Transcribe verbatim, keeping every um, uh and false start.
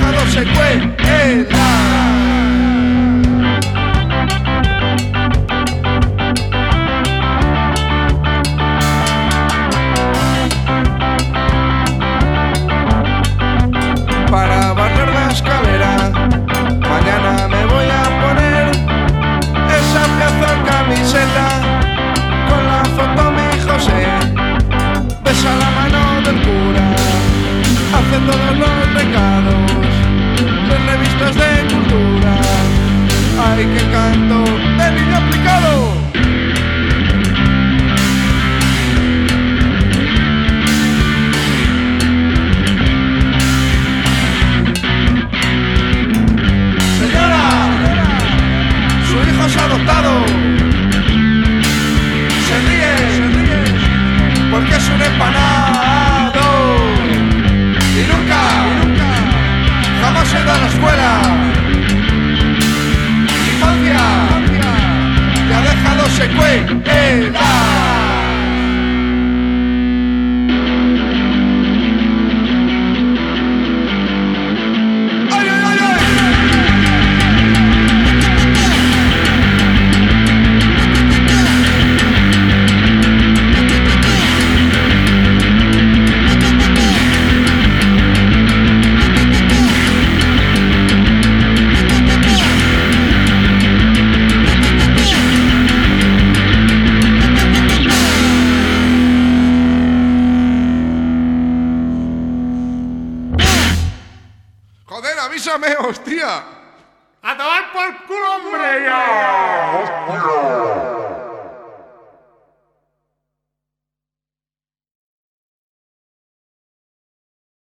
dejado secuelas. Para barrer la escalera, mañana me voy a poner esa pedazo de camiseta con la foto de mi José. Besa la mano del cura, hace todos los recados, las revistas de cultura. ¡Ay, qué canto de niño aplicado! Adoptado se ríe, se ríe porque es un empanado y nunca, y nunca jamás he ido a la escuela. Infancia te ha dejado secuelas. Joder, avísame, hostia. ¡A tomar por culo, hombre, ya!